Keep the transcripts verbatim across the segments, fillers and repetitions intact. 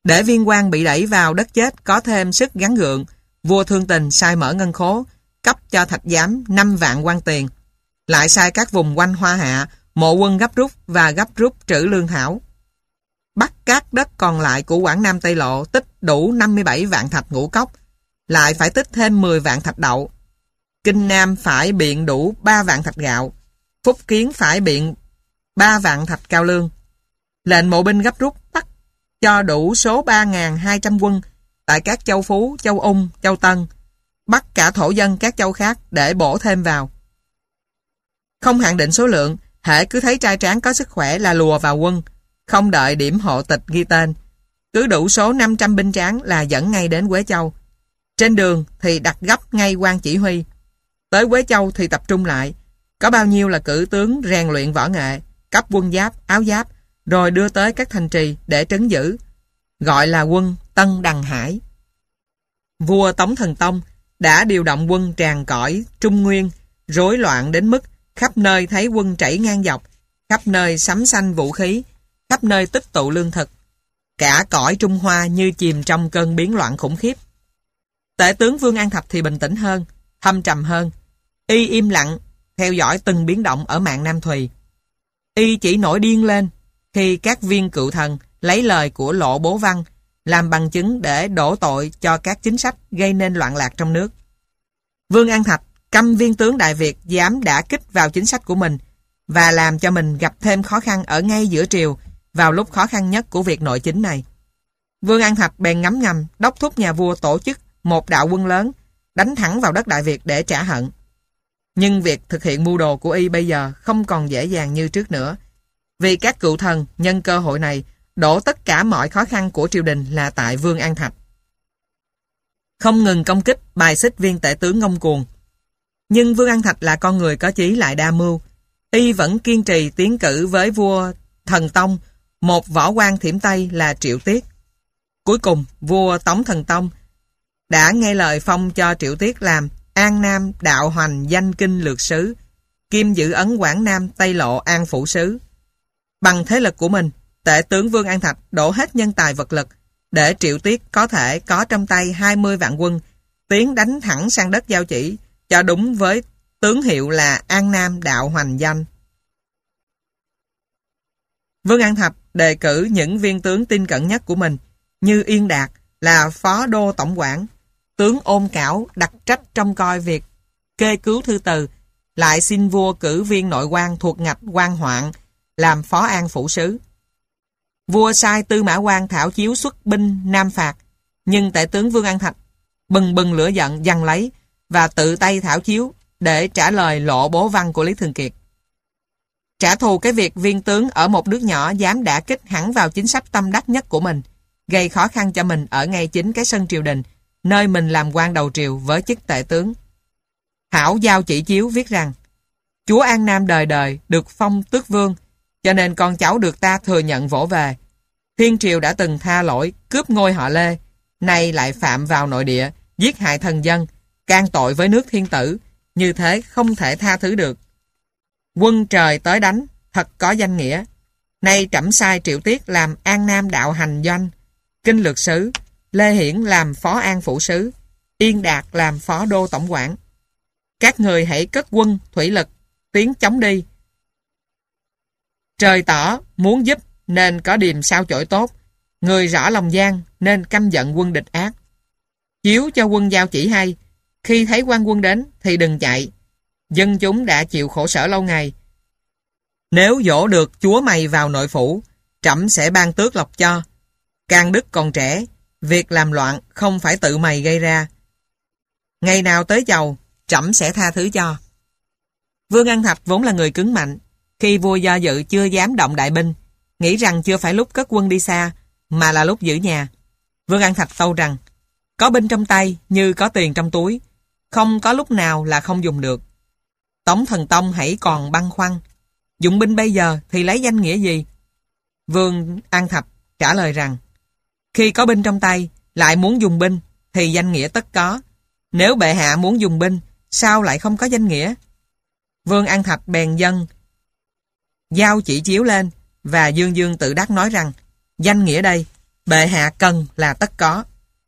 Để viên quan bị đẩy vào đất chết có thêm sức gắng gượng, vua Thương Tình sai mở ngân khố, cấp cho Thạch Giám năm vạn quan tiền. Lại sai các vùng quanh Hoa Hạ, mộ quân gấp rút và gấp rút trữ lương thảo. Bắt các đất còn lại của Quảng Nam Tây Lộ tích đủ năm mươi bảy vạn thạch ngũ cốc, lại phải tích thêm mười vạn thạch đậu. Kinh Nam phải biện đủ ba vạn thạch gạo, Phúc Kiến phải biện ba vạn thạch cao lương. Lệnh mộ binh gấp rút bắt cho đủ số ba nghìn hai trăm quân tại các châu Phú, châu Ung, châu Tân, bắt cả thổ dân các châu khác để bổ thêm vào. Không hạn định số lượng, hễ cứ thấy trai tráng có sức khỏe là lùa vào quân, không đợi điểm hộ tịch ghi tên. Cứ đủ số năm trăm binh tráng là dẫn ngay đến Quế Châu. Trên đường thì đặt gấp ngay quan chỉ huy. Tới Quế Châu thì tập trung lại. Có bao nhiêu là cử tướng rèn luyện võ nghệ, cấp quân giáp, áo giáp, rồi đưa tới các thành trì để trấn giữ. Gọi là quân Tân Đằng Hải. Vua Tống Thần Tông đã điều động quân tràn cõi Trung Nguyên, rối loạn đến mức khắp nơi thấy quân chảy ngang dọc, khắp nơi sắm sanh vũ khí, khắp nơi tích tụ lương thực. Cả cõi Trung Hoa như chìm trong cơn biến loạn khủng khiếp. Tể tướng Vương An Thạch thì bình tĩnh hơn, thâm trầm hơn. Y im lặng, theo dõi từng biến động ở mạn Nam Thùy. Y chỉ nổi điên lên khi các viên cựu thần lấy lời của Lộ Bố Văn làm bằng chứng để đổ tội cho các chính sách gây nên loạn lạc trong nước. Vương An Thạch căm viên tướng Đại Việt dám đả kích vào chính sách của mình và làm cho mình gặp thêm khó khăn ở ngay giữa triều vào lúc khó khăn nhất của việc nội chính này. Vương An Thạch bèn ngấm ngầm đốc thúc nhà vua tổ chức một đạo quân lớn đánh thẳng vào đất Đại Việt để trả hận. Nhưng việc thực hiện mưu đồ của y bây giờ không còn dễ dàng như trước nữa, vì các cựu thần nhân cơ hội này đổ tất cả mọi khó khăn của triều đình là tại Vương An Thạch. Không ngừng công kích bài xích viên tể tướng ngông cuồng. Nhưng Vương An Thạch là con người có chí lại đa mưu. Y vẫn kiên trì tiến cử với vua Thần Tông một võ quan thiểm Tây là Triệu Tiết. Cuối cùng vua Tống Thần Tông đã nghe lời phong cho Triệu Tiết làm An Nam Đạo Hoành Danh Kinh Lược Sứ, kiêm giữ ấn Quảng Nam Tây Lộ An Phủ Sứ. Bằng thế lực của mình, tể tướng Vương An Thạch đổ hết nhân tài vật lực để Triệu Tiết có thể có trong tay hai mươi vạn quân tiến đánh thẳng sang đất Giao Chỉ cho đúng với tướng hiệu là An Nam Đạo Hoành Danh. Vương An Thạch đề cử những viên tướng tin cận nhất của mình như Yên Đạt là phó đô tổng quản, tướng Ôn Cảo đặt trách trông coi việc kê cứu thư từ, lại xin vua cử viên nội quan thuộc ngạch quan hoạn làm phó an phủ sứ. Vua sai Tư Mã Quan thảo chiếu xuất binh nam phạt, nhưng tể tướng Vương An Thạch bừng bừng lửa giận giằng lấy và tự tay thảo chiếu để trả lời Lộ Bố Văn của Lý Thường Kiệt. Trả thù cái việc viên tướng ở một nước nhỏ dám đả kích hẳn vào chính sách tâm đắc nhất của mình, gây khó khăn cho mình ở ngay chính cái sân triều đình, nơi mình làm quan đầu triều với chức tể tướng. Thảo Giao Chỉ Chiếu viết rằng: Chúa An Nam đời đời được phong tước vương, cho nên con cháu được ta thừa nhận vỗ về. Thiên triều đã từng tha lỗi cướp ngôi họ Lê, nay lại phạm vào nội địa, giết hại thần dân, can tội với nước thiên tử, như thế không thể tha thứ được. Quân trời tới đánh, thật có danh nghĩa. Nay trẫm sai Triệu Tiết làm An Nam Đạo Hành Doanh, Kinh Lược Sứ, Lê Hiển làm phó an phủ sứ, Yên Đạt làm phó đô tổng quản. Các người hãy cất quân, thủy lực, tiến chống đi. Trời tỏ muốn giúp nên có điềm sao chổi tốt, người rõ lòng gian nên căm giận quân địch ác. Chiếu cho quân Giao Chỉ hay, khi thấy quan quân đến thì đừng chạy. Dân chúng đã chịu khổ sở lâu ngày. Nếu dỗ được chúa mày vào nội phủ, trẫm sẽ ban tước lộc cho. Càng Đức còn trẻ, việc làm loạn không phải tự mày gây ra. Ngày nào tới chầu, trẫm sẽ tha thứ cho. Vương An Thạch vốn là người cứng mạnh. Khi vua do dự chưa dám động đại binh, nghĩ rằng chưa phải lúc cất quân đi xa, mà là lúc giữ nhà. Vương An Thạch tâu rằng: có binh trong tay như có tiền trong túi, không có lúc nào là không dùng được. Tống Thần Tông hãy còn băn khoăn, dụng binh bây giờ thì lấy danh nghĩa gì? Vương An Thạch trả lời rằng: khi có binh trong tay lại muốn dùng binh thì danh nghĩa tất có. Nếu bệ hạ muốn dùng binh, sao lại không có danh nghĩa? Vương An Thạch bèn dâng Giao Chỉ Chiếu lên, và dương dương tự đắc nói rằng: danh nghĩa đây, bệ hạ cần là tất có.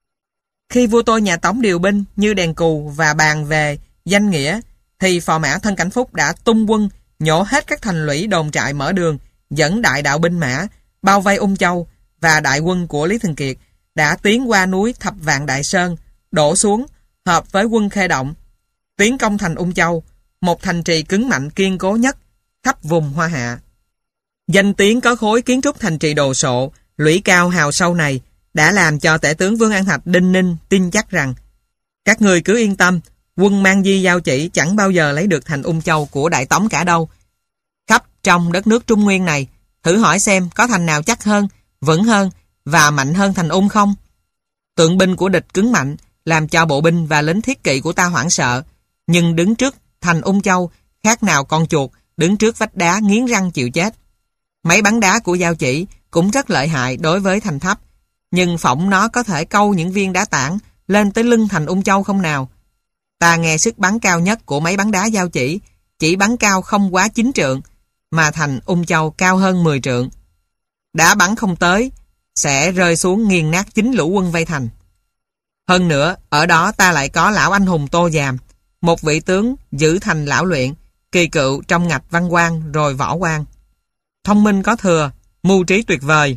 Khi vua tôi nhà Tống điều binh như đèn cù và bàn về danh nghĩa, thì phò mã Thân Cảnh Phúc đã tung quân nhổ hết các thành lũy đồn trại mở đường, dẫn đại đạo binh mã bao vây Ung Châu, và đại quân của Lý Thường Kiệt đã tiến qua núi Thập Vạn Đại Sơn, đổ xuống hợp với quân Khê Động, tiến công thành Ung Châu, một thành trì cứng mạnh kiên cố nhất khắp vùng Hoa Hạ. Danh tiếng có khối kiến trúc thành trì đồ sộ, lũy cao hào sâu này đã làm cho tể tướng Vương An Thạch đinh ninh tin chắc rằng các người cứ yên tâm, quân Mang Di Giao Chỉ chẳng bao giờ lấy được thành Ung Châu của Đại Tống cả đâu. Khắp trong đất nước Trung Nguyên này, thử hỏi xem có thành nào chắc hơn, vững hơn và mạnh hơn thành Ung không? Tượng binh của địch cứng mạnh, làm cho bộ binh và lính thiết kỵ của ta hoảng sợ, nhưng đứng trước thành Ung Châu khác nào con chuột đứng trước vách đá nghiến răng chịu chết. Máy bắn đá của Giao Chỉ cũng rất lợi hại đối với thành thấp, nhưng phỏng nó có thể câu những viên đá tảng lên tới lưng thành Ung Châu không nào? Ta nghe sức bắn cao nhất của máy bắn đá Giao Chỉ chỉ bắn cao không quá chín trượng, mà thành Ung Châu cao hơn mười trượng. Đá bắn không tới sẽ rơi xuống nghiền nát chính lũ quân vây thành. Hơn nữa, ở đó ta lại có lão anh hùng Tô Giàm, một vị tướng giữ thành lão luyện, kỳ cựu trong ngạch văn quan rồi võ quan. Thông minh có thừa, mưu trí tuyệt vời,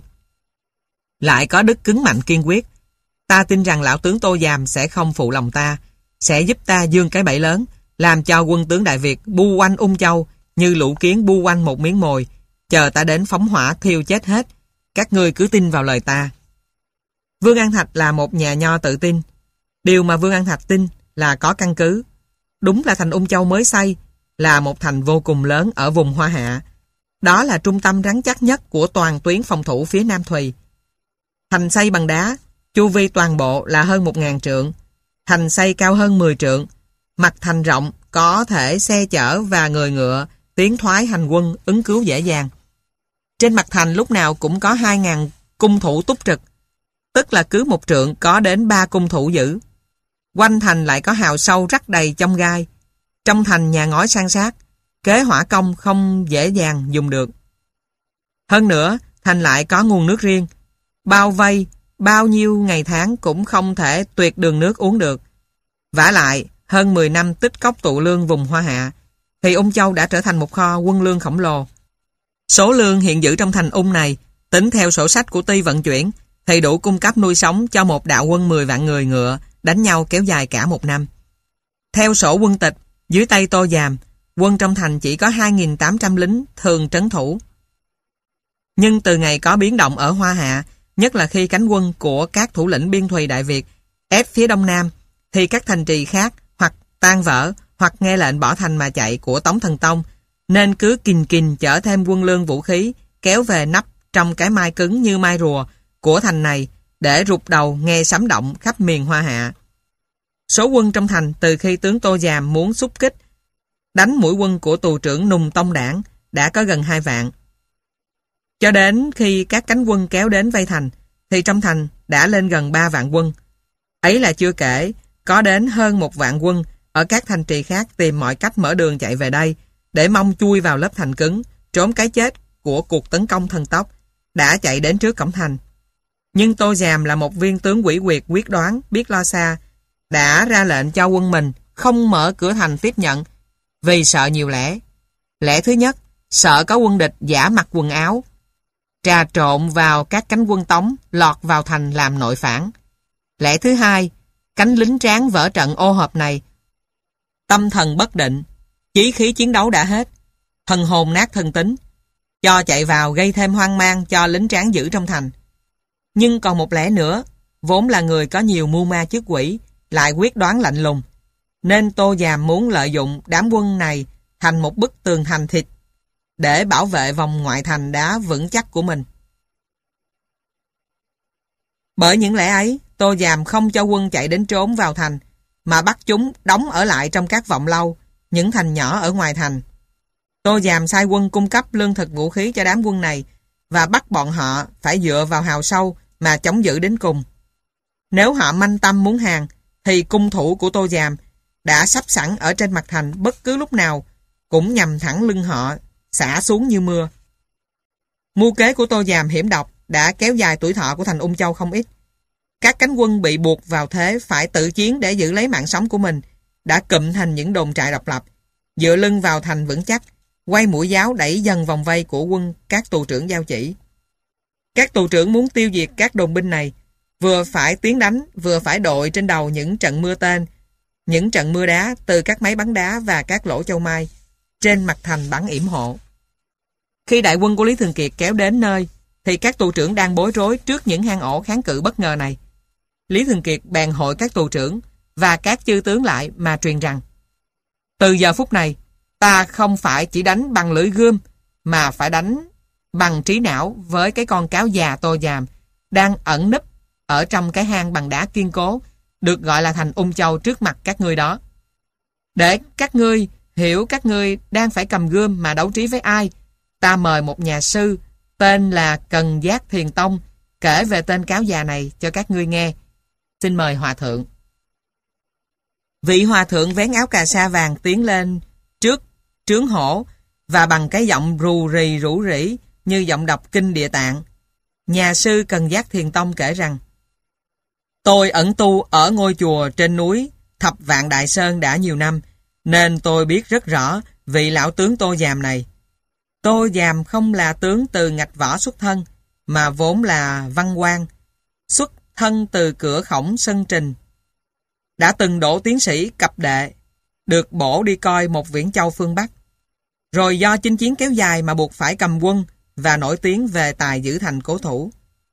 lại có đức cứng mạnh kiên quyết. Ta tin rằng lão tướng Tô Giàm sẽ không phụ lòng ta, sẽ giúp ta dương cái bẫy lớn, làm cho quân tướng Đại Việt bu quanh Ung Châu như lũ kiến bu quanh một miếng mồi, chờ ta đến phóng hỏa thiêu chết hết. Các ngươi cứ tin vào lời ta. Vương An Thạch là một nhà nho tự tin. Điều mà Vương An Thạch tin là có căn cứ. Đúng là thành Ung Châu mới xây, là một thành vô cùng lớn ở vùng Hoa Hạ. Đó là trung tâm rắn chắc nhất của toàn tuyến phòng thủ phía Nam Thùy. Thành xây bằng đá, chu vi toàn bộ là hơn một nghìn trượng. Thành xây cao hơn mười trượng. Mặt thành rộng, có thể xe chở và người ngựa tiến thoái hành quân ứng cứu dễ dàng. Trên mặt thành lúc nào cũng có hai nghìn cung thủ túc trực, tức là cứ một trượng có đến ba cung thủ giữ. Quanh thành lại có hào sâu rắc đầy chông gai. Trong thành nhà ngói san sát, kế hỏa công không dễ dàng dùng được. Hơn nữa, thành lại có nguồn nước riêng. Bao vây, bao nhiêu ngày tháng cũng không thể tuyệt đường nước uống được. Vả lại, hơn mười năm tích cóp tụ lương vùng Hoa Hạ, thì Ung Châu đã trở thành một kho quân lương khổng lồ. Số lương hiện giữ trong thành Ung này, tính theo sổ sách của ty vận chuyển, thì đủ cung cấp nuôi sống cho một đạo quân mười vạn người ngựa đánh nhau kéo dài cả một năm. Theo sổ quân tịch, dưới tay Tô Giàm, quân trong thành chỉ có hai nghìn tám trăm lính thường trấn thủ. Nhưng từ ngày có biến động ở Hoa Hạ, nhất là khi cánh quân của các thủ lĩnh biên thùy Đại Việt ép phía đông nam, thì các thành trì khác hoặc tan vỡ hoặc nghe lệnh bỏ thành mà chạy của Tống Thần Tông, nên cứ kình kình chở thêm quân lương vũ khí kéo về nắp trong cái mai cứng như mai rùa của thành này để rụt đầu nghe sấm động khắp miền Hoa Hạ. Số quân trong thành từ khi tướng Tô Giàm muốn xúc kích đánh mũi quân của tù trưởng Nùng Tông Đảng đã có gần hai vạn. Cho đến khi các cánh quân kéo đến vây thành, thì trong thành đã lên gần ba vạn quân. Ấy là chưa kể, có đến hơn một vạn quân ở các thành trì khác tìm mọi cách mở đường chạy về đây, để mong chui vào lớp thành cứng, trốn cái chết của cuộc tấn công thần tốc, đã chạy đến trước cổng thành. Nhưng Tô Giàm là một viên tướng quỷ quyệt quyết đoán, biết lo xa, đã ra lệnh cho quân mình không mở cửa thành tiếp nhận, vì sợ nhiều lẽ. Lẽ thứ nhất, sợ có quân địch giả mặc quần áo, trà trộn vào các cánh quân Tống, lọt vào thành làm nội phản. Lẽ thứ hai, cánh lính tráng vỡ trận ô hợp này, tâm thần bất định, chí khí chiến đấu đã hết, thần hồn nát thân tính, cho chạy vào gây thêm hoang mang cho lính tráng giữ trong thành. Nhưng còn một lẽ nữa, vốn là người có nhiều mưu ma trước quỷ, lại quyết đoán lạnh lùng, nên Tô Giàm muốn lợi dụng đám quân này thành một bức tường thành thịt để bảo vệ vòng ngoại thành đá vững chắc của mình. Bởi những lẽ ấy, Tô Giàm không cho quân chạy đến trốn vào thành, mà bắt chúng đóng ở lại trong các vọng lâu, những thành nhỏ ở ngoài thành. Tô Giàm sai quân cung cấp lương thực vũ khí cho đám quân này và bắt bọn họ phải dựa vào hào sâu mà chống giữ đến cùng. Nếu họ manh tâm muốn hàng, thì cung thủ của Tô Giàm đã sắp sẵn ở trên mặt thành bất cứ lúc nào cũng nhằm thẳng lưng họ, xả xuống như mưa. Mưu kế của Tô Giàm hiểm độc đã kéo dài tuổi thọ của thành Ung Châu không ít. Các cánh quân bị buộc vào thế phải tự chiến để giữ lấy mạng sống của mình, đã cụm thành những đồn trại độc lập, dựa lưng vào thành vững chắc, quay mũi giáo đẩy dần vòng vây của quân các tù trưởng giao chỉ. Các tù trưởng muốn tiêu diệt các đồn binh này, vừa phải tiến đánh, vừa phải đội trên đầu những trận mưa tên, những trận mưa đá từ các máy bắn đá và các lỗ châu mai, trên mặt thành bắn yểm hộ. Khi đại quân của Lý Thường Kiệt kéo đến nơi, thì các tù trưởng đang bối rối trước những hang ổ kháng cự bất ngờ này. Lý Thường Kiệt bèn hội các tù trưởng và các chư tướng lại mà truyền rằng: từ giờ phút này, ta không phải chỉ đánh bằng lưỡi gươm, mà phải đánh bằng trí não với cái con cáo già Tô Giàm đang ẩn núp ở trong cái hang bằng đá kiên cố, được gọi là thành Ung Châu trước mặt các ngươi đó. Để các ngươi hiểu các ngươi đang phải cầm gươm mà đấu trí với ai, ta mời một nhà sư tên là Cần Giác Thiền Tông kể về tên cáo già này cho các ngươi nghe. Xin mời hòa thượng. Vị hòa thượng vén áo cà sa vàng tiến lên trước trướng hổ và bằng cái giọng rù rì rũ rỉ như giọng đọc kinh Địa Tạng, nhà sư Cần Giác Thiền Tông kể rằng: tôi ẩn tu ở ngôi chùa trên núi Thập Vạn Đại Sơn đã nhiều năm, nên tôi biết rất rõ vị lão tướng Tô Giàm này. Tô Giàm không là tướng từ ngạch võ xuất thân, mà vốn là văn quan, xuất thân từ cửa khổng Sân Trình. Đã từng đỗ tiến sĩ cập đệ, được bổ đi coi một Viễn Châu phương Bắc. Rồi do chinh chiến kéo dài mà buộc phải cầm quân và nổi tiếng về tài giữ thành cố thủ.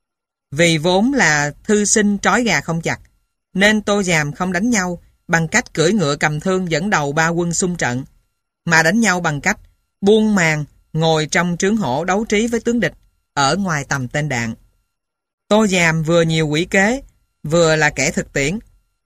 Vì vốn là thư sinh trói gà không chặt, nên Tô Giàm không đánh nhau bằng cách cưỡi ngựa cầm thương dẫn đầu ba quân xung trận, mà đánh nhau bằng cách buông màn ngồi trong trướng hổ đấu trí với tướng địch ở ngoài tầm tên đạn. Tô Giàm vừa nhiều quỷ kế, vừa là kẻ thực tiễn.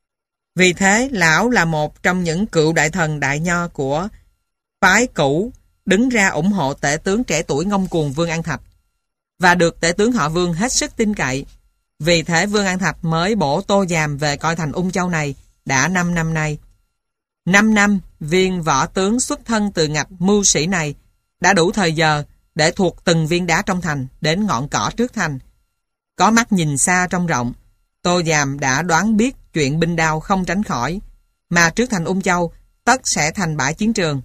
Vì thế, lão là một trong những cựu đại thần đại nho của phái cũ đứng ra ủng hộ tể tướng trẻ tuổi ngông cuồng Vương An Thạch, và được tể tướng họ Vương hết sức tin cậy. Vì thế Vương An Thạch mới bổ Tô Giàm về coi thành Ung Châu này đã năm năm nay. Năm năm, viên võ tướng xuất thân từ ngạch mưu sĩ này đã đủ thời giờ để thuộc từng viên đá trong thành đến ngọn cỏ trước thành. Có mắt nhìn xa trông rộng, Tô Giàm đã đoán biết chuyện binh đao không tránh khỏi, mà trước thành Ung Châu tất sẽ thành bãi chiến trường.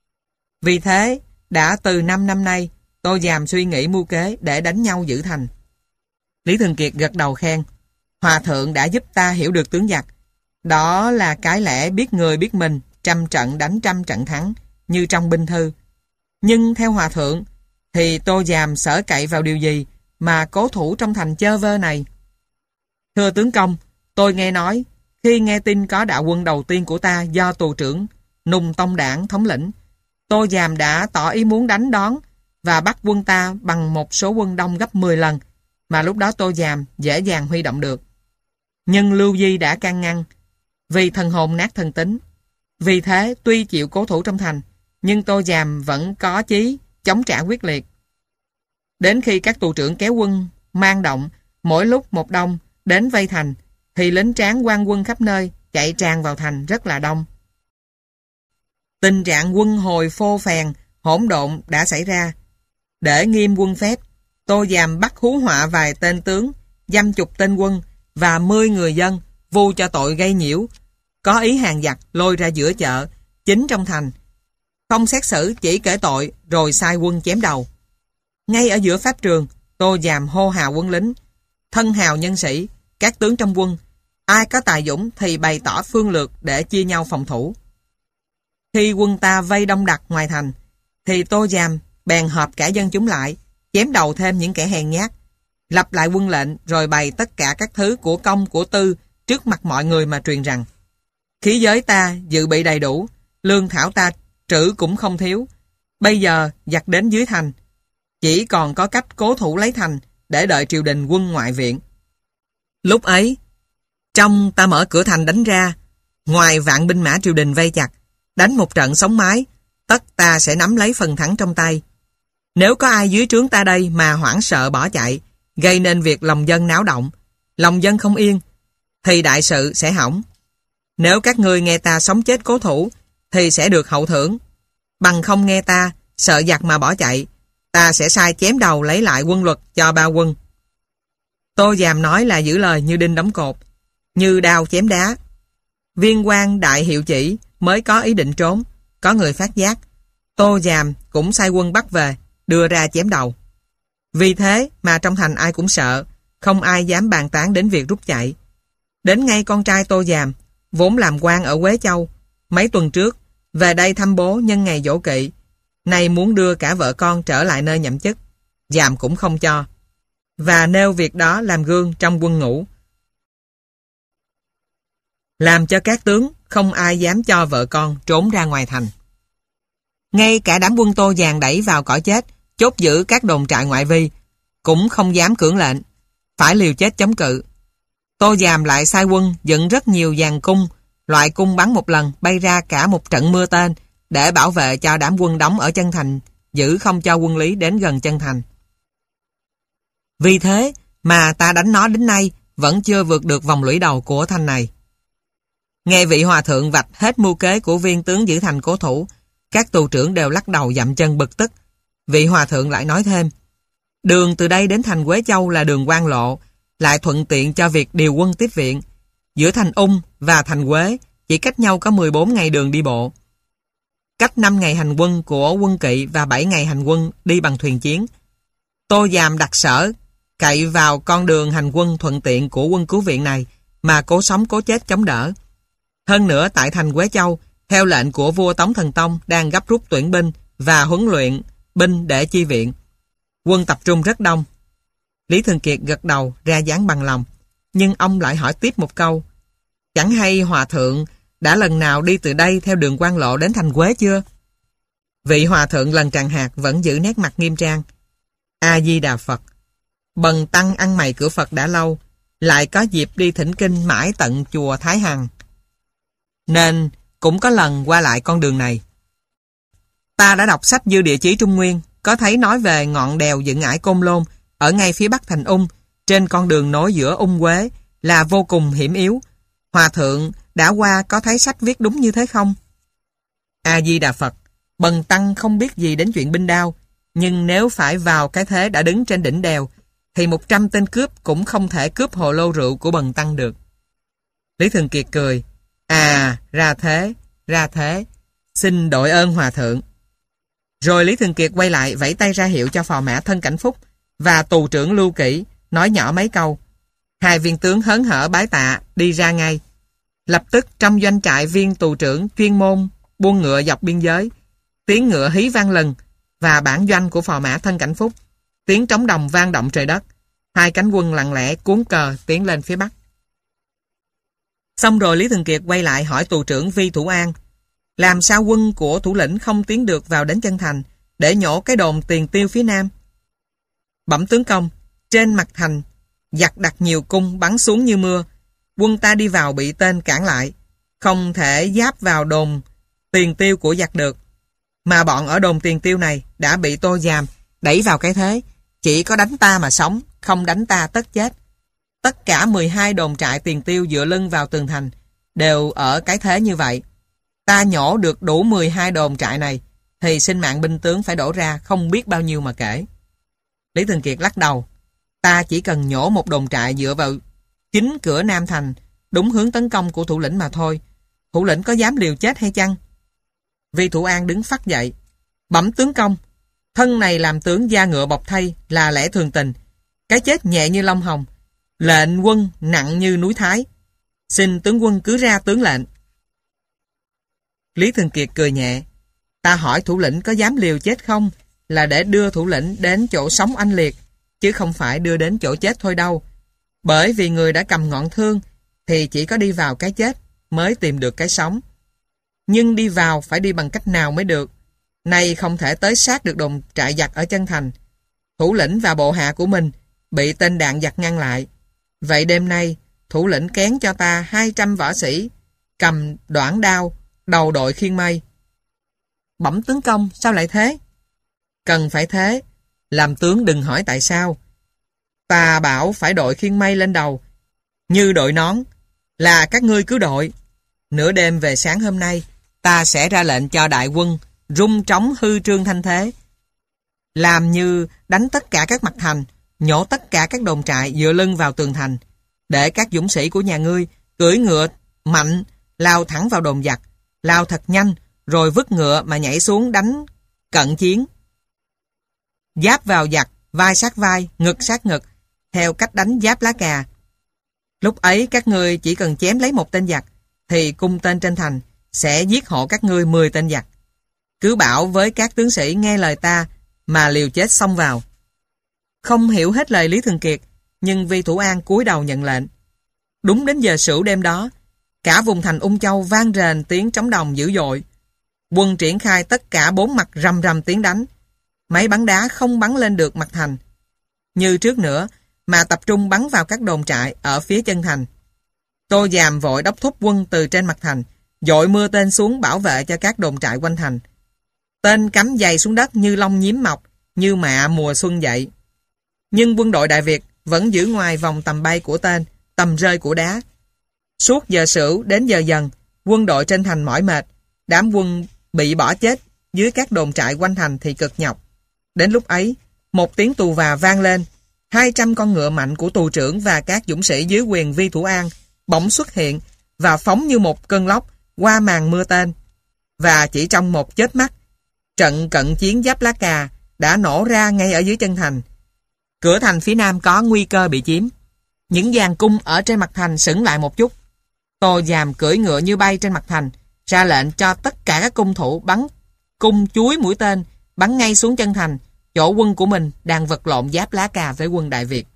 Vì thế, đã từ năm năm nay, Tô Giàm suy nghĩ mưu kế để đánh nhau giữ thành. Lý Thường Kiệt gật đầu khen: hòa thượng đã giúp ta hiểu được tướng giặc. Đó là cái lẽ biết người biết mình, trăm trận đánh trăm trận thắng, như trong binh thư. Nhưng theo hòa thượng, thì Tô Giàm sở cậy vào điều gì mà cố thủ trong thành chơ vơ này? Thưa tướng công, tôi nghe nói, khi nghe tin có đạo quân đầu tiên của ta do tù trưởng Nùng Tông Đảng thống lĩnh, Tô Giàm đã tỏ ý muốn đánh đón và bắt quân ta bằng một số quân đông gấp mười lần, mà lúc đó Tô Giàm dễ dàng huy động được. Nhưng Lưu Di đã can ngăn, vì thần hồn nát thần tính. Vì thế, tuy chịu cố thủ trong thành, nhưng Tô Giàm vẫn có chí chống trả quyết liệt. Đến khi các tù trưởng kéo quân mang động, mỗi lúc một đông đến vây thành, thì lính tráng quan quân khắp nơi chạy tràn vào thành rất là đông. Tình trạng quân hồi phô phèn, hỗn độn đã xảy ra. Để nghiêm quân phép, Tô Giàm bắt hú họa vài tên tướng, dăm chục tên quân và mười người dân, vu cho tội gây nhiễu, có ý hàng giặc lôi ra giữa chợ, chính trong thành. Không xét xử, chỉ kể tội, rồi sai quân chém đầu. Ngay ở giữa pháp trường, Tô Giàm hô hào quân lính, thân hào nhân sĩ, các tướng trong quân, ai có tài dũng thì bày tỏ phương lược để chia nhau phòng thủ. Khi quân ta vây đông đặc ngoài thành, thì Tô Giàm bèn họp cả dân chúng lại, chém đầu thêm những kẻ hèn nhát, lập lại quân lệnh rồi bày tất cả các thứ của công của tư trước mặt mọi người mà truyền rằng: khí giới ta dự bị đầy đủ, lương thảo ta trữ cũng không thiếu. Bây giờ giặc đến dưới thành, chỉ còn có cách cố thủ lấy thành để đợi triều đình quân ngoại viện. Lúc ấy, trong ta mở cửa thành đánh ra, ngoài vạn binh mã triều đình vây chặt, đánh một trận sống mái, tất ta sẽ nắm lấy phần thắng trong tay. Nếu có ai dưới trướng ta đây mà hoảng sợ bỏ chạy, gây nên việc lòng dân náo động, lòng dân không yên, thì đại sự sẽ hỏng. Nếu các ngươi nghe ta sống chết cố thủ, thì sẽ được hậu thưởng. Bằng không nghe ta, sợ giặc mà bỏ chạy, ta sẽ sai chém đầu lấy lại quân luật cho ba quân. Tô Giàm nói là giữ lời như đinh đóng cột, như đao chém đá. Viên quan đại hiệu chỉ mới có ý định trốn, có người phát giác. Tô Giàm cũng sai quân bắt về, đưa ra chém đầu. Vì thế mà trong thành ai cũng sợ, không ai dám bàn tán đến việc rút chạy. Đến ngay con trai Tô Giàm, vốn làm quan ở Quế Châu, mấy tuần trước, về đây thăm bố nhân ngày giỗ kỵ, nay muốn đưa cả vợ con trở lại nơi nhậm chức. Giàm cũng không cho, và nêu việc đó làm gương trong quân ngũ, làm cho các tướng không ai dám cho vợ con trốn ra ngoài thành. Ngay cả đám quân Tô Giàng đẩy vào cõi chết, chốt giữ các đồn trại ngoại vi, cũng không dám cưỡng lệnh, phải liều chết chống cự. Tô Giàm lại sai quân dựng rất nhiều giàn cung, loại cung bắn một lần bay ra cả một trận mưa tên, để bảo vệ cho đám quân đóng ở chân thành, giữ không cho quân Lý đến gần chân thành. Vì thế mà ta đánh nó đến nay vẫn chưa vượt được vòng lũy đầu của thành này. Nghe vị hòa thượng vạch hết mưu kế của viên tướng giữ thành cố thủ, các tù trưởng đều lắc đầu dậm chân bực tức. Vị hòa thượng lại nói thêm, đường từ đây đến thành Quế Châu là đường quan lộ, lại thuận tiện cho việc điều quân tiếp viện. Giữa thành Ung và thành Quế chỉ cách nhau có mười bốn ngày đường đi bộ, cách năm ngày hành quân của quân kỵ và bảy ngày hành quân đi bằng thuyền chiến. Tô Giàm đặt sở cậy vào con đường hành quân thuận tiện của quân cứu viện này mà cố sống cố chết chống đỡ. Hơn nữa tại thành Quế Châu, theo lệnh của vua Tống Thần Tông đang gấp rút tuyển binh và huấn luyện binh để chi viện. Quân tập trung rất đông. Lý Thường Kiệt gật đầu ra dáng bằng lòng, nhưng ông lại hỏi tiếp một câu, chẳng hay hòa thượng đã lần nào đi từ đây theo đường quan lộ đến thành Quế chưa? Vị hòa thượng lần tràng hạt vẫn giữ nét mặt nghiêm trang. A Di Đà Phật, bần tăng ăn mày cửa Phật đã lâu, lại có dịp đi thỉnh kinh mãi tận chùa Thái Hằng, nên cũng có lần qua lại con đường này. Ta đã đọc sách Dư Địa Chí Trung Nguyên, có thấy nói về ngọn đèo dựng ải Côn Lôn ở ngay phía bắc thành Ung, trên con đường nối giữa Ung Quế, là vô cùng hiểm yếu. Hòa thượng đã qua có thấy sách viết đúng như thế không? A Di Đà Phật, bần tăng không biết gì đến chuyện binh đao, nhưng nếu phải vào cái thế đã đứng trên đỉnh đèo, thì một trăm tên cướp cũng không thể cướp hồ lô rượu của bần tăng được. Lý Thường Kiệt cười, à, ra thế, ra thế, xin đội ơn hòa thượng. Rồi Lý Thường Kiệt quay lại vẫy tay ra hiệu cho phò mã Thân Cảnh Phúc và tù trưởng Lưu Kỷ nói nhỏ mấy câu. Hai viên tướng hớn hở bái tạ đi ra ngay. Lập tức trong doanh trại viên tù trưởng chuyên môn buôn ngựa dọc biên giới, tiếng ngựa hí vang lần, và bản doanh của phò mã Thân Cảnh Phúc, tiếng trống đồng vang động trời đất. Hai cánh quân lặng lẽ cuốn cờ tiến lên phía bắc. Xong rồi Lý Thường Kiệt quay lại hỏi tù trưởng Vi Thủ An, làm sao quân của thủ lĩnh không tiến được vào đến chân thành để nhổ cái đồn Tiền Tiêu phía nam? Bẩm tướng công, trên mặt thành giặc đặt nhiều cung bắn xuống như mưa, quân ta đi vào bị tên cản lại, không thể giáp vào đồn Tiền Tiêu của giặc được. Mà bọn ở đồn Tiền Tiêu này đã bị Tô Giàm đẩy vào cái thế, chỉ có đánh ta mà sống, không đánh ta tất chết. Tất cả mười hai đồn trại Tiền Tiêu dựa lưng vào tường thành đều ở cái thế như vậy. Ta nhổ được đủ mười hai đồn trại này thì sinh mạng binh tướng phải đổ ra không biết bao nhiêu mà kể. Lý Thường Kiệt lắc đầu, ta chỉ cần nhổ một đồn trại dựa vào chính cửa Nam Thành, đúng hướng tấn công của thủ lĩnh mà thôi. Thủ lĩnh có dám liều chết hay chăng? Vi Thủ An đứng phắt dậy, bẩm tướng công, thân này làm tướng da ngựa bọc thây là lẽ thường tình, cái chết nhẹ như lông hồng, lệnh quân nặng như núi Thái. Xin tướng quân cứ ra tướng lệnh. Lý Thường Kiệt cười nhẹ, ta hỏi thủ lĩnh có dám liều chết không, là để đưa thủ lĩnh đến chỗ sống anh liệt, chứ không phải đưa đến chỗ chết thôi đâu. Bởi vì người đã cầm ngọn thương thì chỉ có đi vào cái chết mới tìm được cái sống. Nhưng đi vào phải đi bằng cách nào mới được? Nay không thể tới sát được đồn trại giặc ở chân thành. Thủ lĩnh và bộ hạ của mình bị tên đạn giặc ngăn lại. Vậy đêm nay thủ lĩnh kén cho ta hai trăm võ sĩ cầm đoản đao, đầu đội khiên mây. Bẩm tướng công, sao lại thế? Cần phải thế. Làm tướng đừng hỏi tại sao. Ta bảo phải đội khiên mây lên đầu, như đội nón, là các ngươi cứ đội. Nửa đêm về sáng hôm nay, ta sẽ ra lệnh cho đại quân rung trống hư trương thanh thế, làm như đánh tất cả các mặt thành, nhổ tất cả các đồn trại dựa lưng vào tường thành, để các dũng sĩ của nhà ngươi cưỡi ngựa mạnh, lao thẳng vào đồn giặc, lao thật nhanh, rồi vứt ngựa mà nhảy xuống đánh cận chiến. Giáp vào giặc, vai sát vai, ngực sát ngực, theo cách đánh giáp lá cà. Lúc ấy các ngươi chỉ cần chém lấy một tên giặc, thì cung tên trên thành sẽ giết hộ các ngươi mười tên giặc. Cứ bảo với các tướng sĩ nghe lời ta mà liều chết xông vào. Không hiểu hết lời Lý Thường Kiệt, nhưng Vi Thủ An cúi đầu nhận lệnh. Đúng đến giờ sửu đêm đó, cả vùng thành Ung Châu vang rền tiếng trống đồng dữ dội. Quân triển khai tất cả bốn mặt rầm rầm tiếng đánh. Máy bắn đá không bắn lên được mặt thành như trước nữa, mà tập trung bắn vào các đồn trại ở phía chân thành. Tô Giàm vội đốc thúc quân từ trên mặt thành, dội mưa tên xuống bảo vệ cho các đồn trại quanh thành. Tên cắm dày xuống đất như lông nhím mọc, như mạ mùa xuân dậy. Nhưng quân đội Đại Việt vẫn giữ ngoài vòng tầm bay của tên, tầm rơi của đá. Suốt giờ sửu đến giờ dần, quân đội trên thành mỏi mệt, đám quân bị bỏ chết dưới các đồn trại quanh thành thì cực nhọc. Đến lúc ấy, một tiếng tù và vang lên, hai trăm con ngựa mạnh của tù trưởng và các dũng sĩ dưới quyền Vi Thủ An bỗng xuất hiện và phóng như một cơn lốc qua màn mưa tên. Và chỉ trong một chớp mắt, trận cận chiến giáp lá cà đã nổ ra ngay ở dưới chân thành. Cửa thành phía nam có nguy cơ bị chiếm. Những dàn cung ở trên mặt thành sững lại một chút. Tô Giàm cưỡi ngựa như bay trên mặt thành, ra lệnh cho tất cả các cung thủ bắn cung chuối mũi tên, bắn ngay xuống chân thành, chỗ quân của mình đang vật lộn giáp lá cà với quân Đại Việt.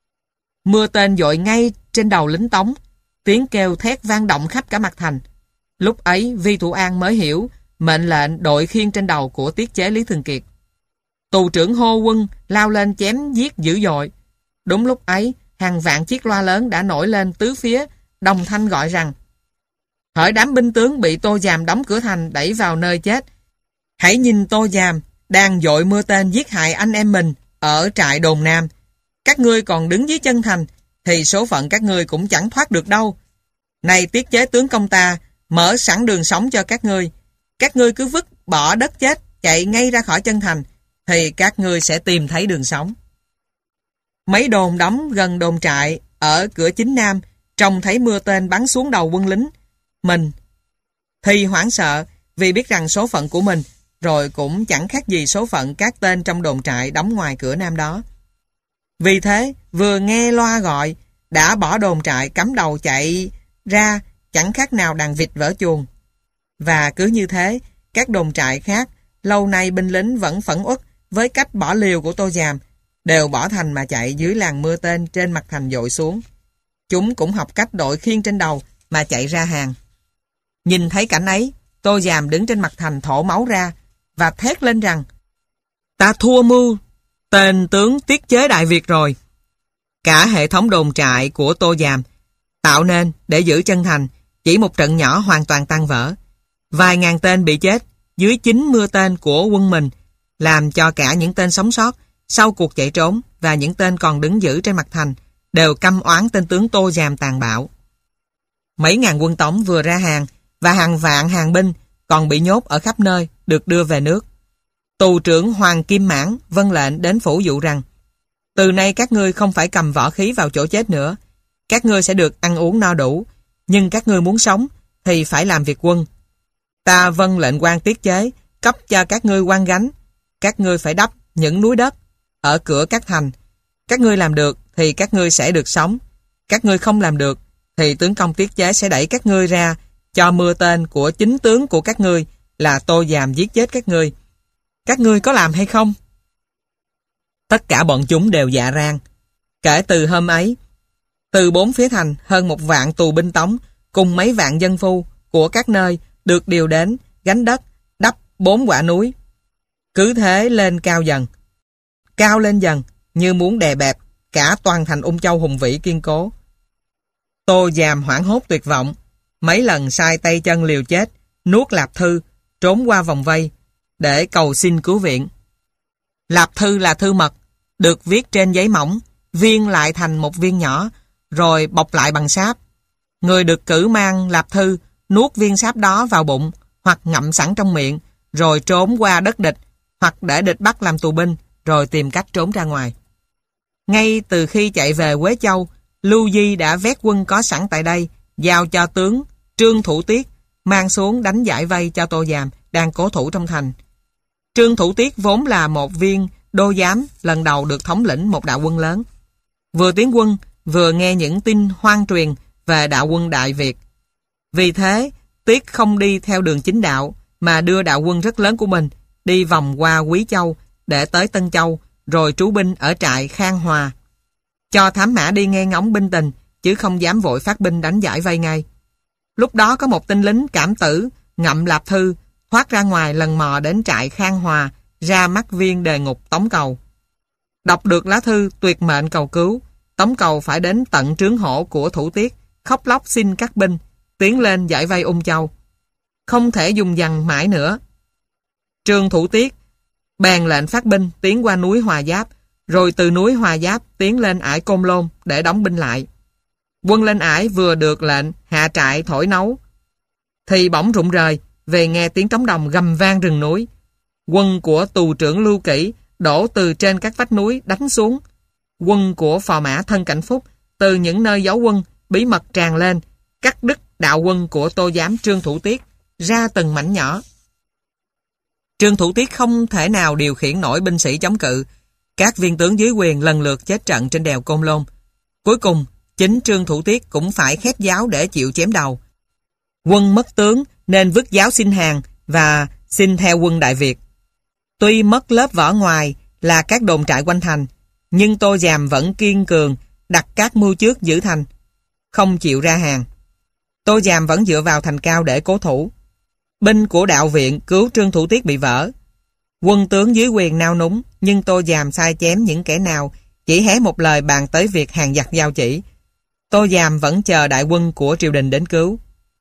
Mưa tên dội ngay trên đầu lính Tống, tiếng kêu thét vang động khắp cả mặt thành. Lúc ấy Vi Thủ An mới hiểu mệnh lệnh đội khiên trên đầu của tiết chế Lý Thường Kiệt. Tù trưởng hô quân lao lên chém giết dữ dội. Đúng lúc ấy, hàng vạn chiếc loa lớn đã nổi lên tứ phía, đồng thanh gọi rằng: hỡi đám binh tướng bị Tô Giàm đóng cửa thành đẩy vào nơi chết, hãy nhìn Tô Giàm đang dội mưa tên giết hại anh em mình ở trại đồn Nam. Các ngươi còn đứng dưới chân thành thì số phận các ngươi cũng chẳng thoát được đâu. Này tiết chế tướng công ta mở sẵn đường sống cho các ngươi. Các ngươi cứ vứt bỏ đất chết chạy ngay ra khỏi chân thành thì các ngươi sẽ tìm thấy đường sống. Mấy đồn đóng gần đồn trại ở cửa chính Nam trông thấy mưa tên bắn xuống đầu quân lính mình thì hoảng sợ vì biết rằng số phận của mình rồi cũng chẳng khác gì số phận các tên trong đồn trại đóng ngoài cửa Nam đó. Vì thế vừa nghe loa gọi đã bỏ đồn trại cắm đầu chạy ra, chẳng khác nào đàn vịt vỡ chuồng. Và cứ như thế, các đồn trại khác lâu nay binh lính vẫn phẫn uất với cách bỏ liều của Tô Giàm, đều bỏ thành mà chạy dưới làn mưa tên trên mặt thành dội xuống. Chúng cũng học cách đội khiên trên đầu mà chạy ra hàng. Nhìn thấy cảnh ấy, Tô Giàm đứng trên mặt thành thổ máu ra và thét lên rằng: ta thua mưu tên tướng tiết chế Đại Việt rồi. Cả hệ thống đồn trại của Tô Giàm tạo nên để giữ chân thành chỉ một trận nhỏ hoàn toàn tan vỡ. Vài ngàn tên bị chết dưới chính mưa tên của quân mình, làm cho cả những tên sống sót sau cuộc chạy trốn và những tên còn đứng giữ trên mặt thành đều căm oán tên tướng Tô Giàm tàn bạo. Mấy ngàn quân Tống vừa ra hàng và hàng vạn hàng binh còn bị nhốt ở khắp nơi được đưa về nước. Tù trưởng Hoàng Kim Mãn vâng lệnh đến phủ dụ rằng: từ nay các ngươi không phải cầm võ khí vào chỗ chết nữa. Các ngươi sẽ được ăn uống no đủ, nhưng các ngươi muốn sống thì phải làm việc quân. Ta vâng lệnh quan tiết chế cấp cho các ngươi quan gánh. Các ngươi phải đắp những núi đất ở cửa các thành. Các ngươi làm được thì các ngươi sẽ được sống. Các ngươi không làm được thì tướng công tiết chế sẽ đẩy các ngươi ra cho mưa tên của chính tướng của các ngươi là Tô Giàm giết chết các ngươi. Các ngươi có làm hay không? Tất cả bọn chúng đều dạ rang. Kể từ hôm ấy, từ bốn phía thành hơn một vạn tù binh Tống cùng mấy vạn dân phu của các nơi được điều đến gánh đất, đắp bốn quả núi. Cứ thế lên cao dần, cao lên dần như muốn đè bẹp cả toàn thành Ung Châu hùng vĩ kiên cố. Tô Giàm hoảng hốt tuyệt vọng, mấy lần sai tay chân liều chết, nuốt Lạp Thư, trốn qua vòng vây để cầu xin cứu viện. Lạp Thư là thư mật, được viết trên giấy mỏng, viên lại thành một viên nhỏ, rồi bọc lại bằng sáp. Người được cử mang Lạp Thư nuốt viên sáp đó vào bụng, hoặc ngậm sẵn trong miệng, rồi trốn qua đất địch, hoặc để địch bắt làm tù binh, rồi tìm cách trốn ra ngoài. Ngay từ khi chạy về Quế Châu, Lưu Di đã vét quân có sẵn tại đây, giao cho tướng Trương Thủ Tiết mang xuống đánh giải vây cho Tô Giàm đang cố thủ trong thành. Trương Thủ Tiết vốn là một viên đô giám lần đầu được thống lĩnh một đạo quân lớn. Vừa tiến quân, vừa nghe những tin hoang truyền về đạo quân Đại Việt. Vì thế, Tiết không đi theo đường chính đạo, mà đưa đạo quân rất lớn của mình đi vòng qua Quý Châu để tới Tân Châu, rồi trú binh ở trại Khang Hòa. Cho thám mã đi nghe ngóng binh tình, chứ không dám vội phát binh đánh giải vây ngay. Lúc đó có một tên lính cảm tử, ngậm lạp thư, thoát ra ngoài lần mò đến trại Khang Hòa, ra mắt viên đề ngục Tống Cầu. Đọc được lá thư tuyệt mệnh cầu cứu, Tống Cầu phải đến tận trướng hổ của Thủ Tiết, khóc lóc xin các binh, tiến lên giải vây Ung Châu. Không thể dùng dằn mãi nữa. Trương Thủ Tiết bèn lệnh phát binh tiến qua núi Hòa Giáp, rồi từ núi Hòa Giáp tiến lên ải Côn Lôn để đóng binh lại. Quân lên ải vừa được lệnh hạ trại thổi nấu, thì bỗng rụng rời, về nghe tiếng trống đồng gầm vang rừng núi. Quân của tù trưởng Lưu Kỷ đổ từ trên các vách núi đánh xuống. Quân của phò mã Thân Cảnh Phúc từ những nơi giấu quân bí mật tràn lên, cắt đứt đạo quân của Tô Giám Trương Thủ Tiết ra từng mảnh nhỏ. Trương Thủ Tiết không thể nào điều khiển nổi binh sĩ chống cự. Các viên tướng dưới quyền lần lượt chết trận trên đèo Côn Lôn. Cuối cùng, chính Trương Thủ Tiết cũng phải khép giáo để chịu chém đầu. Quân mất tướng nên vứt giáo xin hàng và xin theo quân Đại Việt. Tuy mất lớp vỏ ngoài là các đồn trại quanh thành, nhưng Tô Giàm vẫn kiên cường đặt các mưu trước giữ thành, không chịu ra hàng. Tô Giàm vẫn dựa vào thành cao để cố thủ. Binh của đạo viện cứu Trương Thủ Tiết bị vỡ. Quân tướng dưới quyền nao núng, nhưng Tô Giàm sai chém những kẻ nào chỉ hé một lời bàn tới việc hàng giặc giao chỉ. Tô Giàm vẫn chờ đại quân của triều đình đến cứu.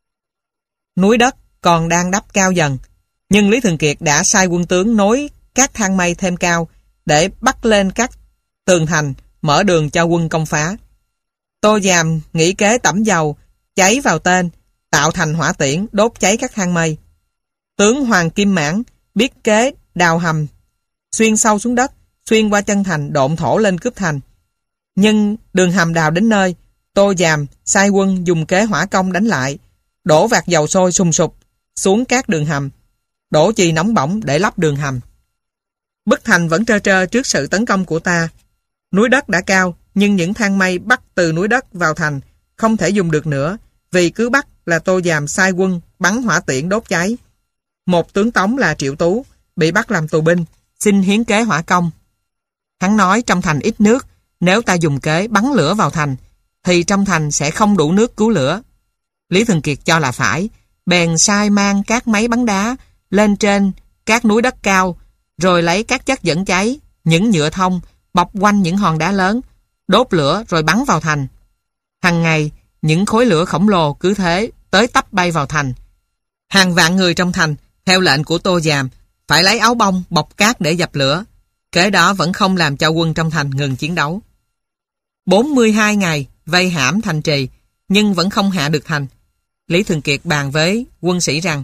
Núi đất còn đang đắp cao dần, nhưng Lý Thường Kiệt đã sai quân tướng nối các thang mây thêm cao để bắt lên các tường thành, mở đường cho quân công phá. Tô Giàm nghĩ kế tẩm dầu cháy vào tên, tạo thành hỏa tiễn đốt cháy các thang mây. Tướng Hoàng Kim Mãn biết kế đào hầm xuyên sâu xuống đất, xuyên qua chân thành, độn thổ lên cướp thành. Nhưng đường hầm đào đến nơi, Tô Giàm sai quân dùng kế hỏa công đánh lại, đổ vạc dầu sôi sùng sục xuống các đường hầm, đổ chì nóng bỏng để lấp đường hầm. Bức thành vẫn trơ trơ trước sự tấn công của ta. Núi đất đã cao, nhưng những thang mây bắt từ núi đất vào thành không thể dùng được nữa, vì cứ bắt là Tô Giàm sai quân bắn hỏa tiễn đốt cháy. Một tướng Tống là Triệu Tú bị bắt làm tù binh, xin hiến kế hỏa công. Hắn nói trong thành ít nước, nếu ta dùng kế bắn lửa vào thành, thì trong thành sẽ không đủ nước cứu lửa. Lý Thường Kiệt cho là phải, bèn sai mang các máy bắn đá lên trên các núi đất cao, rồi lấy các chất dẫn cháy, những nhựa thông, bọc quanh những hòn đá lớn, đốt lửa rồi bắn vào thành. Hằng ngày, những khối lửa khổng lồ cứ thế tới tấp bay vào thành. Hàng vạn người trong thành, theo lệnh của Tô Giàm, phải lấy áo bông bọc cát để dập lửa. Kế đó vẫn không làm cho quân trong thành ngừng chiến đấu. bốn mươi hai ngày vây hãm thành trì, nhưng vẫn không hạ được thành. Lý Thường Kiệt bàn với quân sĩ rằng,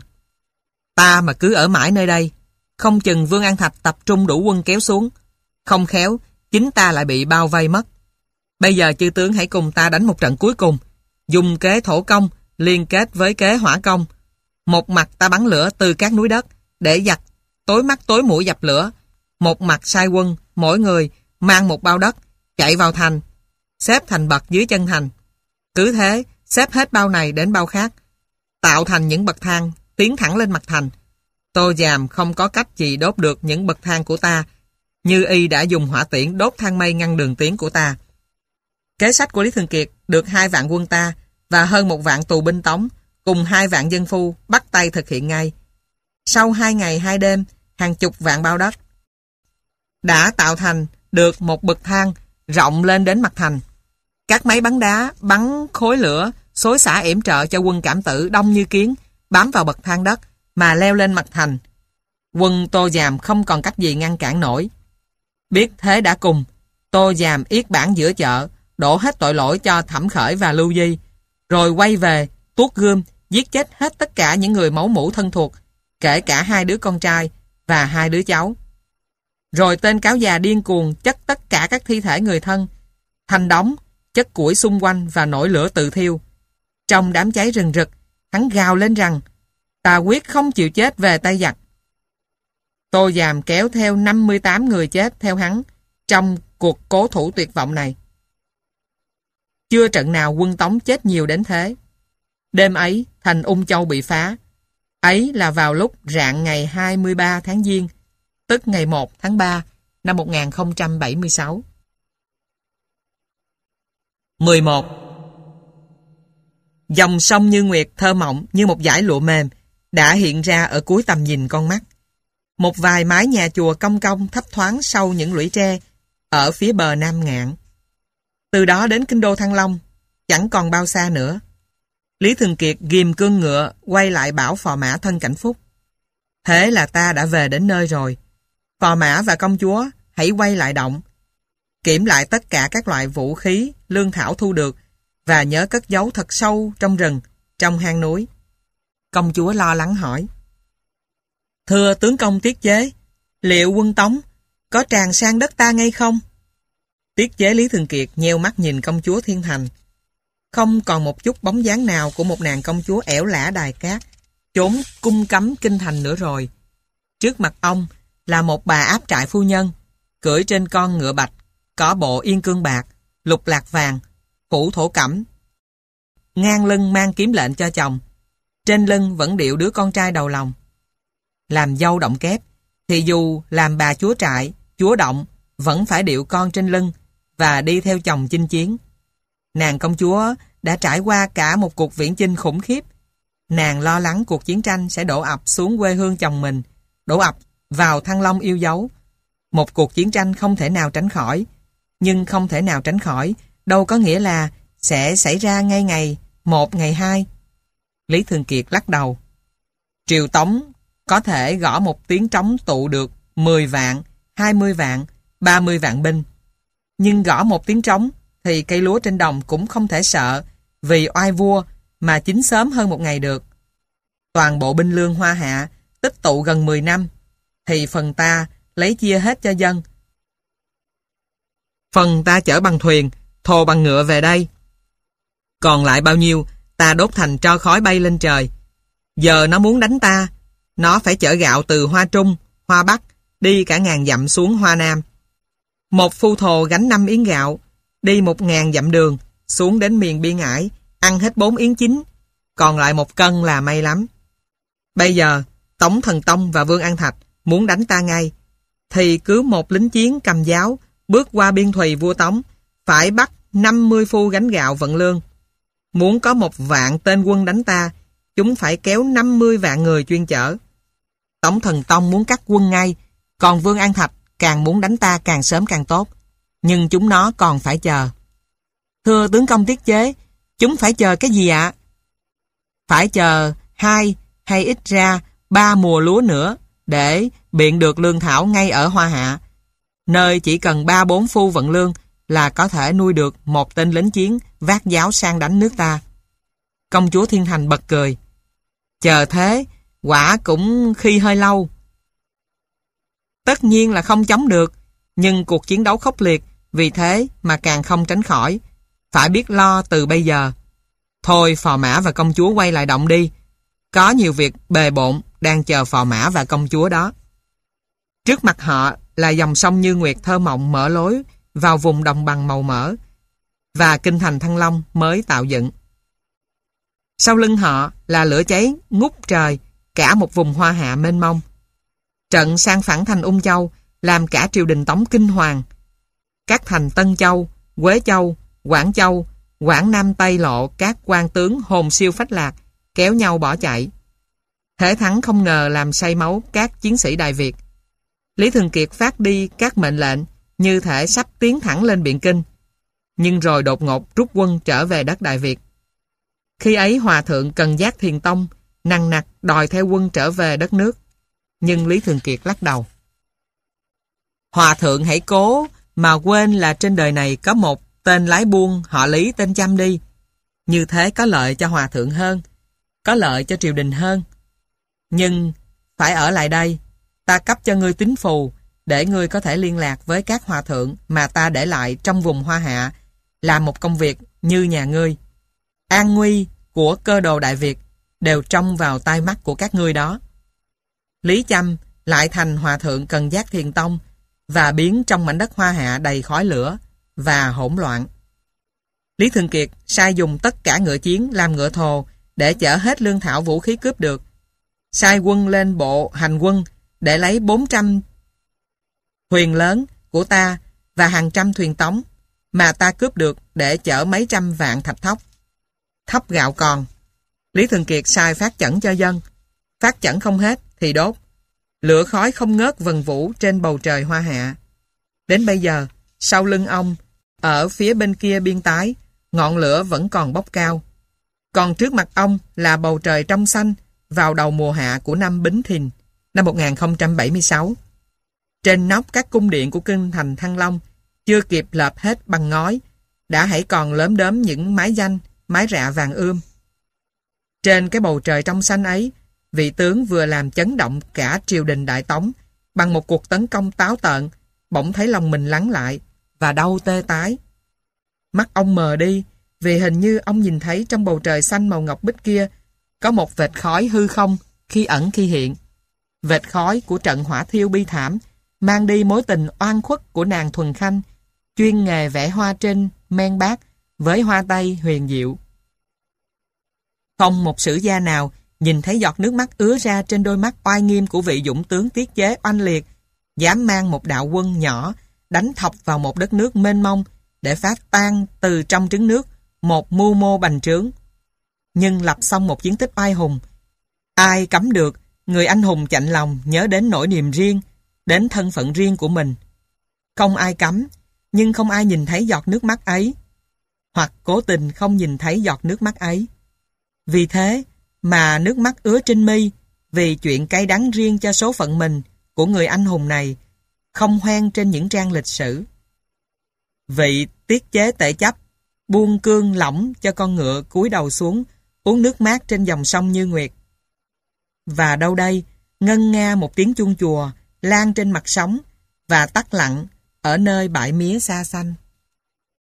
ta mà cứ ở mãi nơi đây, không chừng Vương An Thạch tập trung đủ quân kéo xuống, không khéo chính ta lại bị bao vây mất. Bây giờ chư tướng hãy cùng ta đánh một trận cuối cùng, dùng kế thổ công liên kết với kế hỏa công. Một mặt ta bắn lửa từ các núi đất để giặc tối mắt tối mũi dập lửa, một mặt sai quân mỗi người mang một bao đất chạy vào thành, xếp thành bậc dưới chân thành. Cứ thế xếp hết bao này đến bao khác, tạo thành những bậc thang tiến thẳng lên mặt thành. Tô Giàm không có cách gì đốt được những bậc thang của ta, như y đã dùng hỏa tiễn đốt thang mây ngăn đường tiến của ta. Kế sách của Lý Thường Kiệt được hai vạn quân ta và hơn một vạn tù binh Tống cùng hai vạn dân phu bắt tay thực hiện ngay. Sau hai ngày hai đêm, hàng chục vạn bao đất đã tạo thành được một bậc thang rộng lên đến mặt thành. Các máy bắn đá bắn khối lửa xối xả yểm trợ cho quân Cảm Tử đông như kiến bám vào bậc thang đất mà leo lên mặt thành. Quân Tô Giàm không còn cách gì ngăn cản nổi. Biết thế đã cùng, Tô Giàm yết bản giữa chợ, đổ hết tội lỗi cho Thẩm Khởi và Lưu Di, rồi quay về tuốt gươm giết chết hết tất cả những người máu mủ thân thuộc, kể cả hai đứa con trai và hai đứa cháu. Rồi tên cáo già điên cuồng chất tất cả các thi thể người thân thành đống, chất củi xung quanh và nổi lửa tự thiêu. Trong đám cháy rừng rực, hắn gào lên rằng ta quyết không chịu chết về tay giặc. Tô Giàm kéo theo năm mươi tám người chết theo hắn trong cuộc cố thủ tuyệt vọng này. Chưa trận nào quân Tống chết nhiều đến thế. Đêm ấy, thành Ung Châu bị phá. Ấy là vào lúc rạng ngày hai mươi ba tháng Giêng, tức ngày một tháng ba năm một nghìn không trăm bảy mươi sáu. mười một. Dòng sông Như Nguyệt thơ mộng như một dải lụa mềm đã hiện ra ở cuối tầm nhìn con mắt. Một vài mái nhà chùa cong cong thấp thoáng sau những lũy tre ở phía bờ Nam Ngạn. Từ đó đến kinh đô Thăng Long chẳng còn bao xa nữa. Lý Thường Kiệt ghìm cương ngựa quay lại bảo phò mã Thân Cảnh Phúc: thế là ta đã về đến nơi rồi. Phò mã và công chúa hãy quay lại động, kiểm lại tất cả các loại vũ khí, lương thảo thu được và nhớ cất giấu thật sâu trong rừng, trong hang núi. Công chúa lo lắng hỏi: thưa tướng công Tiết Chế, liệu quân Tống có tràn sang đất ta ngay không? Tiết Chế Lý Thường Kiệt nheo mắt nhìn công chúa Thiên Thành. Không còn một chút bóng dáng nào của một nàng công chúa ẻo lả đài cát, trốn cung cấm kinh thành nữa rồi. Trước mặt ông là một bà áp trại phu nhân, cưỡi trên con ngựa bạch, có bộ yên cương bạc, lục lạc vàng, phủ thổ cẩm. Ngang lưng mang kiếm lệnh cho chồng, trên lưng vẫn điệu đứa con trai đầu lòng. Làm dâu động kép, thì dù làm bà chúa trại, chúa động, vẫn phải điệu con trên lưng và đi theo chồng chinh chiến. Nàng công chúa đã trải qua cả một cuộc viễn chinh khủng khiếp. Nàng lo lắng cuộc chiến tranh sẽ đổ ập xuống quê hương chồng mình, đổ ập vào Thăng Long yêu dấu. Một cuộc chiến tranh không thể nào tránh khỏi, nhưng không thể nào tránh khỏi đâu có nghĩa là sẽ xảy ra ngay ngày một, ngày hai. Lý Thường Kiệt lắc đầu. Triều Tống có thể gõ một tiếng trống tụ được mười vạn, hai mươi vạn, ba mươi vạn binh. Nhưng gõ một tiếng trống thì cây lúa trên đồng cũng không thể sợ vì oai vua mà chín sớm hơn một ngày được. Toàn bộ binh lương Hoa Hạ tích tụ gần mười năm thì phần ta lấy chia hết cho dân. Phần ta chở bằng thuyền, thồ bằng ngựa về đây. Còn lại bao nhiêu ta đốt thành tro khói bay lên trời. Giờ nó muốn đánh ta, nó phải chở gạo từ Hoa Trung, Hoa Bắc đi cả ngàn dặm xuống Hoa Nam. Một phu thồ gánh năm yến gạo, đi một ngàn dặm đường xuống đến miền Biên Ải, ăn hết bốn yến chín, còn lại một cân là may lắm. Bây giờ Tống Thần Tông và Vương An Thạch muốn đánh ta ngay, thì cứ một lính chiến cầm giáo bước qua biên thùy vua Tống phải bắt năm mươi phu gánh gạo vận lương. Muốn có một vạn tên quân đánh ta, chúng phải kéo năm mươi vạn người chuyên chở. Tống Thần Tông muốn cắt quân ngay, còn Vương An Thạch càng muốn đánh ta càng sớm càng tốt. Nhưng chúng nó còn phải chờ. Thưa tướng công Tiết Chế, chúng phải chờ cái gì ạ? Phải chờ hai hay ít ra ba mùa lúa nữa để biện được lương thảo ngay ở Hoa Hạ, nơi chỉ cần ba bốn phu vận lương là có thể nuôi được một tên lính chiến vác giáo sang đánh nước ta. Công chúa Thiên Thành bật cười. Chờ thế, quả cũng khi hơi lâu. Tất nhiên là không chống được, nhưng cuộc chiến đấu khốc liệt, vì thế mà càng không tránh khỏi. Phải biết lo từ bây giờ. Thôi phò mã và công chúa quay lại động đi. Có nhiều việc bề bộn đang chờ phò mã và công chúa đó. Trước mặt họ là dòng sông Như Nguyệt thơ mộng mở lối vào vùng đồng bằng màu mỡ và kinh thành Thăng Long mới tạo dựng. Sau lưng họ là lửa cháy ngút trời cả một vùng Hoa Hạ mênh mông. Trận sang phẳng thành Ung Châu làm cả triều đình Tống kinh hoàng. Các thành Tân Châu, Quế Châu, Quảng Châu, Quảng Nam Tây Lộ, các quan tướng hồn siêu phách lạc kéo nhau bỏ chạy. Thể thắng không ngờ làm say máu các chiến sĩ Đại Việt. Lý Thường Kiệt phát đi các mệnh lệnh như thể sắp tiến thẳng lên Biện Kinh, nhưng rồi đột ngột rút quân trở về đất Đại Việt. Khi ấy Hòa Thượng Cần Giác Thiền Tông nằng nặc đòi theo quân trở về đất nước, nhưng Lý Thường Kiệt lắc đầu. Hòa Thượng hãy cố mà quên là trên đời này có một tên lái buôn họ Lý tên Chăm đi. Như thế có lợi cho Hòa Thượng hơn, có lợi cho triều đình hơn. Nhưng phải ở lại đây, ta cấp cho ngươi tín phù, để ngươi có thể liên lạc với các hòa thượng mà ta để lại trong vùng Hoa Hạ, làm một công việc như nhà ngươi. An nguy của cơ đồ Đại Việt đều trông vào tai mắt của các ngươi đó. Lý Chăm lại thành hòa thượng Cần Giác Thiền Tông và biến trong mảnh đất Hoa Hạ đầy khói lửa và hỗn loạn. Lý Thường Kiệt sai dùng tất cả ngựa chiến làm ngựa thồ để chở hết lương thảo vũ khí cướp được. Sai quân lên bộ hành quân để lấy bốn trăm thuyền lớn của ta và hàng trăm thuyền tống mà ta cướp được để chở mấy trăm vạn thạch thóc. Thóc gạo còn. Lý Thường Kiệt sai phát chẩn cho dân. Phát chẩn không hết thì đốt. Lửa khói không ngớt vần vũ trên bầu trời Hoa Hạ. Đến bây giờ, sau lưng ông, ở phía bên kia biên tái, ngọn lửa vẫn còn bốc cao. Còn trước mặt ông là bầu trời trong xanh vào đầu mùa hạ của năm Bính Thìn, năm một nghìn không trăm bảy mươi sáu. Trên nóc các cung điện của kinh thành Thăng Long chưa kịp lợp hết bằng ngói, đã hãy còn lớm đớm những mái danh, mái rạ vàng ươm. Trên cái bầu trời trong xanh ấy, vị tướng vừa làm chấn động cả triều đình Đại Tống bằng một cuộc tấn công táo tợn, bỗng thấy lòng mình lắng lại và đau tê tái. Mắt ông mờ đi vì hình như ông nhìn thấy trong bầu trời xanh màu ngọc bích kia có một vệt khói hư không khi ẩn khi hiện. Vệt khói của trận hỏa thiêu bi thảm mang đi mối tình oan khuất của nàng Thuần Khanh, chuyên nghề vẽ hoa trên men bát với hoa tây huyền diệu. Không một sử gia nào nhìn thấy giọt nước mắt ứa ra trên đôi mắt oai nghiêm của vị dũng tướng tiết chế oanh liệt, dám mang một đạo quân nhỏ đánh thọc vào một đất nước mênh mông để phá tan từ trong trứng nước một mưu mô bành trướng. Nhưng lập xong một chiến tích oai hùng, ai cấm được người anh hùng chạnh lòng nhớ đến nỗi niềm riêng, đến thân phận riêng của mình. Không ai cấm, nhưng không ai nhìn thấy giọt nước mắt ấy, hoặc cố tình không nhìn thấy giọt nước mắt ấy. Vì thế mà nước mắt ứa trên mi vì chuyện cay đắng riêng cho số phận mình của người anh hùng này không hoen trên những trang lịch sử. Vị tiết chế tể chấp buông cương lỏng cho con ngựa cúi đầu xuống uống nước mát trên dòng sông Như Nguyệt. Và đâu đây ngân nga một tiếng chuông chùa lan trên mặt sóng và tắt lặng ở nơi bãi mía xa xanh.